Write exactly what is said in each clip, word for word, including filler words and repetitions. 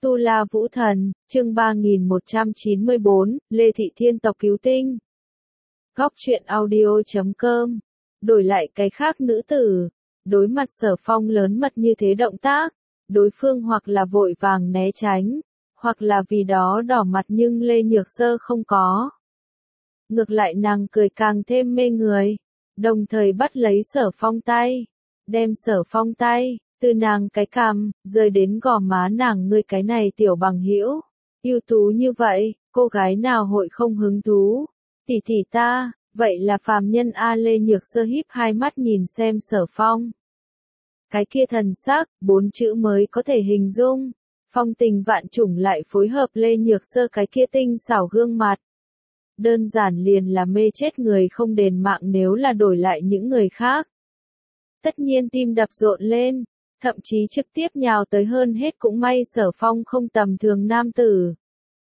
Tu La Vũ Thần, chương ba nghìn một trăm chín mươi bốn, Lê Thị Thiên tộc cứu tinh. Góc truyện audio chấm com. Đổi lại cái khác nữ tử, đối mặt Sở Phong lớn mật như thế động tác, đối phương hoặc là vội vàng né tránh, hoặc là vì đó đỏ mặt nhưng Lê Nhược Sơ không có. Ngược lại nàng cười càng thêm mê người, đồng thời bắt lấy Sở Phong tay, đem Sở Phong tay từ nàng cái cằm, rơi đến gò má nàng, ngươi cái này tiểu bằng hữu, ưu tú như vậy, cô gái nào hội không hứng thú, tỷ tỷ ta, vậy là phàm nhân A. Lê Nhược Sơ híp hai mắt nhìn xem Sở Phong. Cái kia thần sắc, bốn chữ mới có thể hình dung, phong tình vạn trùng lại phối hợp Lê Nhược Sơ cái kia tinh xảo gương mặt. Đơn giản liền là mê chết người không đền mạng, nếu là đổi lại những người khác. Tất nhiên tim đập rộn lên. Thậm chí trực tiếp nhào tới, hơn hết cũng may Sở Phong không tầm thường nam tử.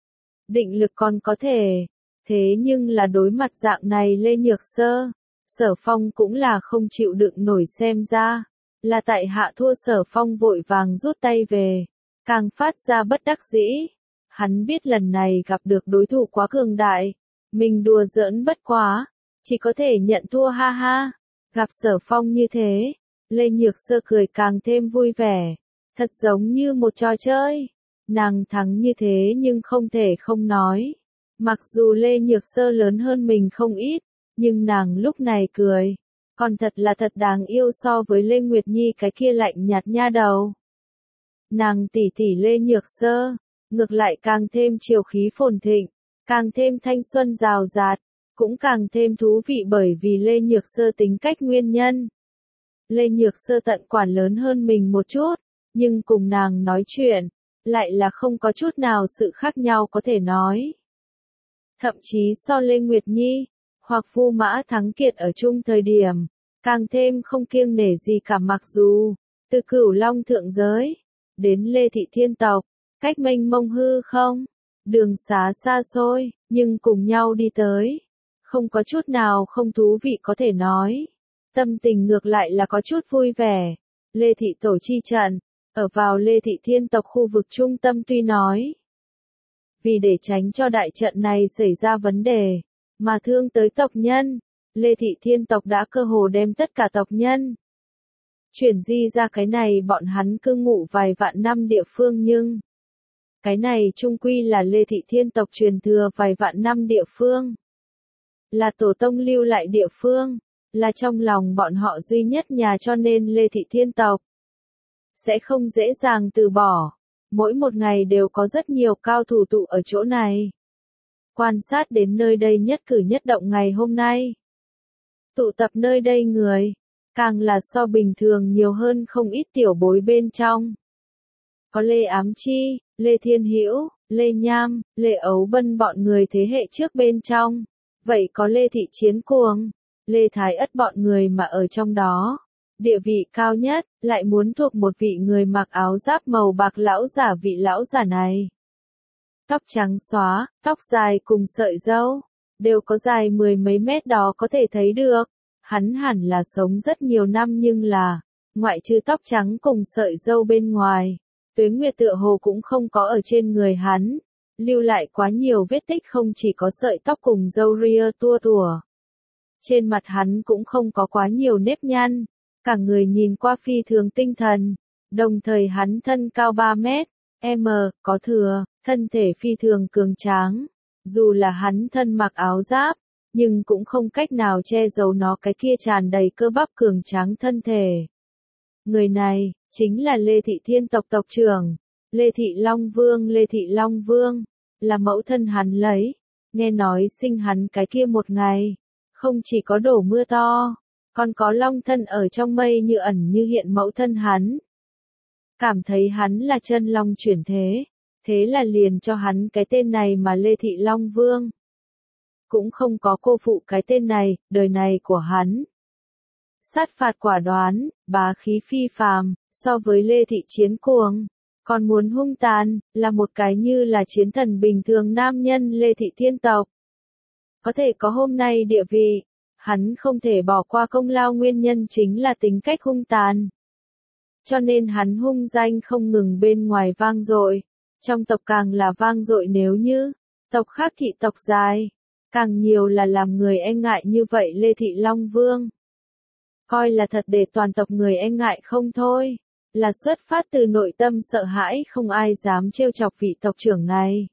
Định lực còn có thể, thế nhưng là đối mặt dạng này Lê Nhược Sơ, Sở Phong cũng là không chịu đựng nổi, xem ra là tại hạ thua. Sở Phong vội vàng rút tay về, càng phát ra bất đắc dĩ. Hắn biết lần này gặp được đối thủ quá cường đại, mình đùa giỡn bất quá, chỉ có thể nhận thua, ha ha. Gặp Sở Phong như thế, Lê Nhược Sơ cười càng thêm vui vẻ, thật giống như một trò chơi. Nàng thắng như thế nhưng không thể không nói. Mặc dù Lê Nhược Sơ lớn hơn mình không ít, nhưng nàng lúc này cười, còn thật là thật đáng yêu so với Lê Nguyệt Nhi cái kia lạnh nhạt nha đầu. Nàng tỷ tỷ Lê Nhược Sơ, ngược lại càng thêm chiều khí phồn thịnh, càng thêm thanh xuân rào rạt, cũng càng thêm thú vị bởi vì Lê Nhược Sơ tính cách nguyên nhân. Lê Nhược Sơ tận quản lớn hơn mình một chút, nhưng cùng nàng nói chuyện, lại là không có chút nào sự khác nhau có thể nói. Thậm chí so Lê Nguyệt Nhi, hoặc Vu Mã Thắng Kiệt ở chung thời điểm, càng thêm không kiêng nể gì cả. Mặc dù, từ Cửu Long thượng giới, đến Lê Thị Thiên tộc, cách mênh mông hư không, đường xá xa xôi, nhưng cùng nhau đi tới, không có chút nào không thú vị có thể nói. Tâm tình ngược lại là có chút vui vẻ. Lê Thị tổ chi trận, ở vào Lê Thị Thiên tộc khu vực trung tâm, tuy nói vì để tránh cho đại trận này xảy ra vấn đề, mà thương tới tộc nhân, Lê Thị Thiên tộc đã cơ hồ đem tất cả tộc nhân chuyển di ra cái này bọn hắn cư ngụ vài vạn năm địa phương, nhưng cái này chung quy là Lê Thị Thiên tộc truyền thừa vài vạn năm địa phương, là tổ tông lưu lại địa phương, là trong lòng bọn họ duy nhất nhà, cho nên Lê Thị Thiên tộc sẽ không dễ dàng từ bỏ. Mỗi một ngày đều có rất nhiều cao thủ tụ ở chỗ này, quan sát đến nơi đây nhất cử nhất động ngày hôm nay. Tụ tập nơi đây người, càng là so bình thường nhiều hơn không ít. Tiểu bối bên trong có Lê Ám Chi, Lê Thiên Hữu, Lê Nham, Lê Ấu Bân bọn người thế hệ trước bên trong, vậy có Lê Thị Chiến Cuồng, Lê Thái Ất bọn người, mà ở trong đó, địa vị cao nhất, lại muốn thuộc một vị người mặc áo giáp màu bạc lão giả. Vị lão giả này, tóc trắng xóa, tóc dài cùng sợi râu, đều có dài mười mấy mét đó có thể thấy được. Hắn hẳn là sống rất nhiều năm, nhưng là, ngoại trừ tóc trắng cùng sợi râu bên ngoài, tuế nguyệt tựa hồ cũng không có ở trên người hắn, lưu lại quá nhiều vết tích. Không chỉ có sợi tóc cùng râu ria tua tủa, trên mặt hắn cũng không có quá nhiều nếp nhăn, cả người nhìn qua phi thường tinh thần, đồng thời hắn thân cao ba mét, m, có thừa, thân thể phi thường cường tráng, dù là hắn thân mặc áo giáp, nhưng cũng không cách nào che giấu nó cái kia tràn đầy cơ bắp cường tráng thân thể. Người này, chính là Lê Thị Thiên tộc tộc trưởng, Lê Thị Long Vương. Lê Thị Long Vương, là mẫu thân hắn lấy, nghe nói sinh hắn cái kia một ngày, không chỉ có đổ mưa to, còn có long thân ở trong mây như ẩn như hiện. Mẫu thân hắn cảm thấy hắn là chân long chuyển thế, thế là liền cho hắn cái tên này, mà Lê Thị Long Vương cũng không có cô phụ cái tên này. Đời này của hắn sát phạt quả đoán, bá khí phi phàm, so với Lê Thị Chiến Cuồng còn muốn hung tàn, là một cái như là chiến thần bình thường nam nhân. Lê Thị Thiên tộc có thể có hôm nay địa vị, hắn không thể bỏ qua công lao, nguyên nhân chính là tính cách hung tàn. Cho nên hắn hung danh không ngừng bên ngoài vang dội, Trong tộc càng là vang dội, nếu như tộc khác thị tộc dài, càng nhiều là làm người e ngại, như vậy Lê Thị Long Vương coi là thật để toàn tộc người e ngại không thôi, là xuất phát từ nội tâm sợ hãi, không ai dám trêu chọc vị tộc trưởng này.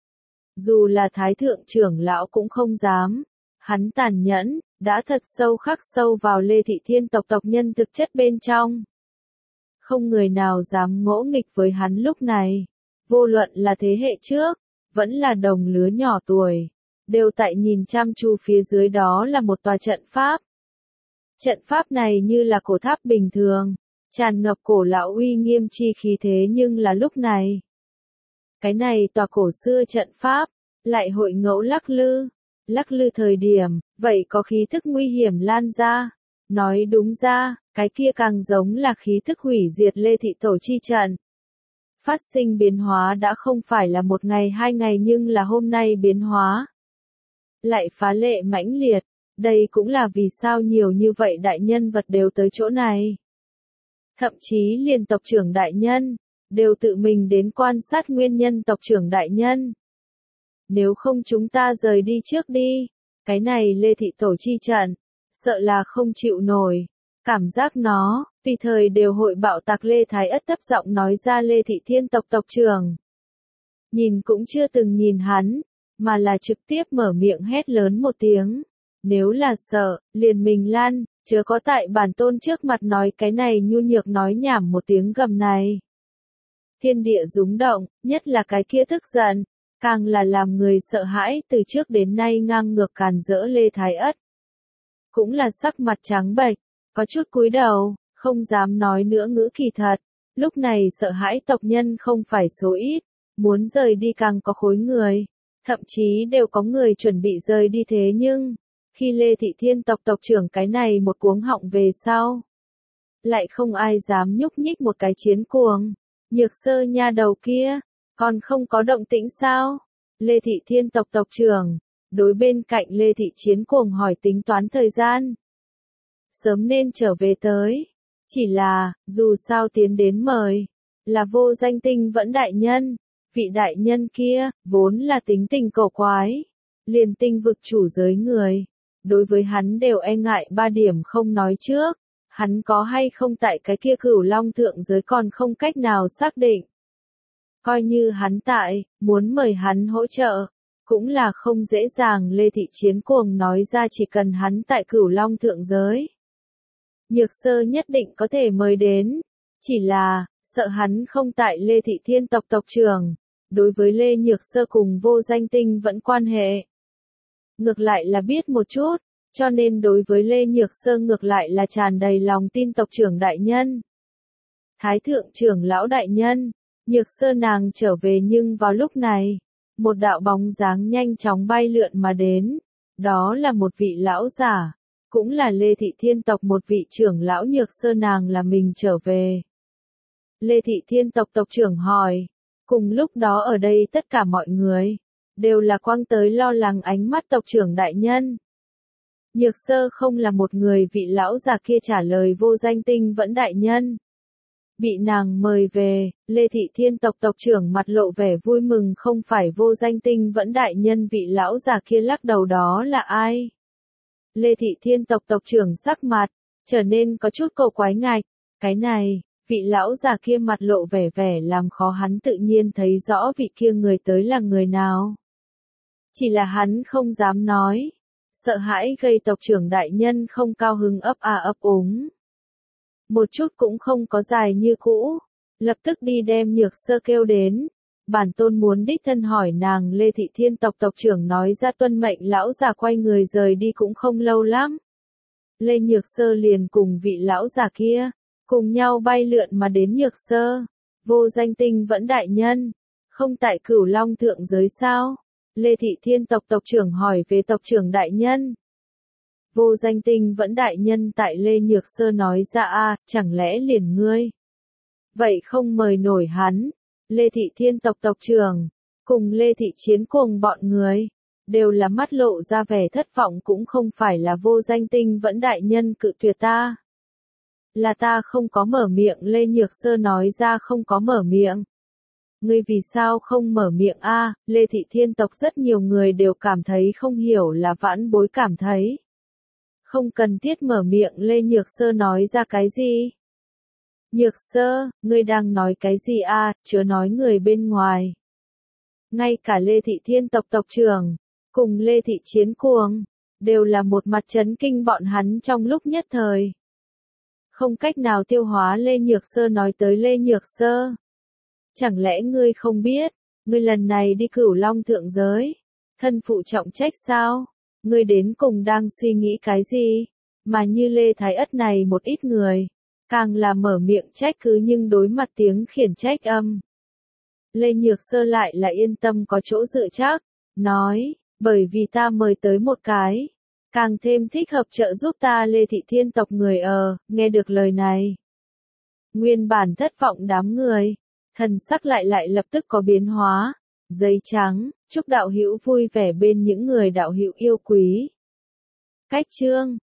Dù là Thái Thượng trưởng lão cũng không dám, hắn tàn nhẫn, đã thật sâu khắc sâu vào Lê Thị Thiên tộc tộc nhân thực chất bên trong. Không người nào dám ngỗ nghịch với hắn lúc này, vô luận là thế hệ trước, vẫn là đồng lứa nhỏ tuổi, đều tại nhìn chăm chú phía dưới, đó là một tòa trận pháp. Trận pháp này như là cổ tháp bình thường, tràn ngập cổ lão uy nghiêm chi khí, thế nhưng là lúc này, cái này tòa cổ xưa trận pháp lại hội ngẫu lắc lư, lắc lư thời điểm, vậy có khí thức nguy hiểm lan ra. Nói đúng ra, cái kia càng giống là khí thức hủy diệt Lê Thị tổ chi trận. Phát sinh biến hóa đã không phải là một ngày hai ngày, nhưng là hôm nay biến hóa lại phá lệ mãnh liệt. Đây cũng là vì sao nhiều như vậy đại nhân vật đều tới chỗ này. Thậm chí liền tộc trưởng đại nhân đều tự mình đến quan sát nguyên nhân. Tộc trưởng đại nhân, nếu không chúng ta rời đi trước đi, cái này Lê Thị tổ chi trận, sợ là không chịu nổi. Cảm giác nó, tùy thời đều hội bạo tạc. Lê Thái Ất thấp giọng nói ra. Lê Thị Thiên tộc tộc trưởng nhìn cũng chưa từng nhìn hắn, mà là trực tiếp mở miệng hét lớn một tiếng. Nếu là sợ, liền mình lan, chớ có tại bản tôn trước mặt nói cái này nhu nhược nói nhảm. Một tiếng gầm này, thiên địa rúng động, nhất là cái kia tức giận, càng là làm người sợ hãi. Từ trước đến nay ngang ngược càn rỡ Lê Thái Ất cũng là sắc mặt trắng bệch, có chút cúi đầu, không dám nói nữa ngữ. Kỳ thật, lúc này sợ hãi tộc nhân không phải số ít, muốn rời đi càng có khối người, thậm chí đều có người chuẩn bị rời đi. Thế nhưng, khi Lê Thị Thiên tộc tộc trưởng cái này một cuống họng về sau, lại không ai dám nhúc nhích một cái. Chiến cuồng, Nhược Sơ nha đầu kia, còn không có động tĩnh sao? Lê Thị Thiên tộc tộc trưởng đối bên cạnh Lê Thị Chiến cuồng hỏi, tính toán thời gian sớm nên trở về tới, chỉ là, dù sao tiến đến mời, là Vô Danh Tinh Vẫn đại nhân. Vị đại nhân kia, vốn là tính tình cổ quái, liền tinh vực chủ giới người, đối với hắn đều e ngại. Ba điểm không nói trước, hắn có hay không tại cái kia Cửu Long thượng giới còn không cách nào xác định. Coi như hắn tại, muốn mời hắn hỗ trợ, cũng là không dễ dàng. Lê Thị Chiến cuồng nói ra, chỉ cần hắn tại Cửu Long thượng giới, Nhược Sơ nhất định có thể mời đến, chỉ là, sợ hắn không tại. Lê Thị Thiên tộc tộc trưởng đối với Lê Nhược Sơ cùng Vô Danh Tinh Vẫn quan hệ ngược lại là biết một chút, cho nên đối với Lê Nhược Sơ ngược lại là tràn đầy lòng tin. Tộc trưởng đại nhân, Thái Thượng trưởng lão đại nhân, Nhược Sơ nàng trở về. Nhưng vào lúc này, một đạo bóng dáng nhanh chóng bay lượn mà đến, đó là một vị lão giả, cũng là Lê Thị Thiên tộc một vị trưởng lão. Nhược Sơ nàng là mình trở về. Lê Thị Thiên tộc tộc trưởng hỏi. Cùng lúc đó ở đây tất cả mọi người đều là quăng tới lo lắng ánh mắt. Tộc trưởng đại nhân, Nhược Sơ không là một người. Vị lão già kia trả lời. Vô Danh Tinh Vẫn đại nhân bị nàng mời về. Lê Thị Thiên tộc tộc trưởng mặt lộ vẻ vui mừng. Không phải Vô Danh Tinh Vẫn đại nhân. Vị lão già kia lắc đầu, đó là ai? Lê Thị Thiên tộc tộc trưởng sắc mặt trở nên có chút cổ quái ngạch. Cái này, vị lão già kia mặt lộ vẻ vẻ làm khó hắn tự nhiên thấy rõ vị kia người tới là người nào. Chỉ là hắn không dám nói, sợ hãi gây tộc trưởng đại nhân không cao hứng, ấp à ấp úng. Một chút cũng không có dài như cũ, lập tức đi đem Nhược Sơ kêu đến. Bản tôn muốn đích thân hỏi nàng. Lê Thị Thiên tộc tộc trưởng nói ra. Tuân mệnh. Lão già quay người rời đi. Cũng không lâu lắm, Lê Nhược Sơ liền cùng vị lão già kia cùng nhau bay lượn mà đến. Nhược Sơ, Vô Danh Tinh Vẫn đại nhân không tại Cửu Long thượng giới sao? Lê Thị Thiên tộc tộc trưởng hỏi về. Tộc trưởng đại nhân, Vô Danh Tinh Vẫn đại nhân tại. Lê Nhược Sơ nói ra. A, chẳng lẽ liền ngươi vậy không mời nổi hắn? Lê Thị Thiên tộc tộc trưởng cùng Lê Thị Chiến cuồng bọn người đều là mắt lộ ra vẻ thất vọng. Cũng không phải là Vô Danh Tinh Vẫn đại nhân cự tuyệt ta, là ta không có mở miệng. Lê Nhược Sơ nói ra. Không có mở miệng, ngươi vì sao không mở miệng a? Lê Thị Thiên tộc rất nhiều người đều cảm thấy không hiểu là vãn bối cảm thấy. Không cần thiết mở miệng Lê Nhược Sơ nói ra cái gì. Nhược Sơ, ngươi đang nói cái gì a? Chớ nói người bên ngoài. Ngay cả Lê Thị Thiên tộc tộc trưởng, cùng Lê Thị Chiến Cuồng, đều là một mặt chấn kinh bọn hắn trong lúc nhất thời. Không cách nào tiêu hóa Lê Nhược Sơ nói tới Lê Nhược Sơ. Chẳng lẽ ngươi không biết, ngươi lần này đi Cửu Long thượng giới, thân phụ trọng trách sao? Ngươi đến cùng đang suy nghĩ cái gì? Mà như Lê Thái Ất này một ít người, càng là mở miệng trách cứ nhưng đối mặt tiếng khiển trách âm. Lê Nhược Sơ lại là yên tâm có chỗ dựa chắc, nói, bởi vì ta mời tới một cái, càng thêm thích hợp trợ giúp ta Lê Thị Thiên tộc người ờ, nghe được lời này. Nguyên bản thất vọng đám người, thần sắc lại lại lập tức có biến hóa, giấy trắng, chúc đạo hữu vui vẻ bên những người đạo hữu yêu quý. Cách chương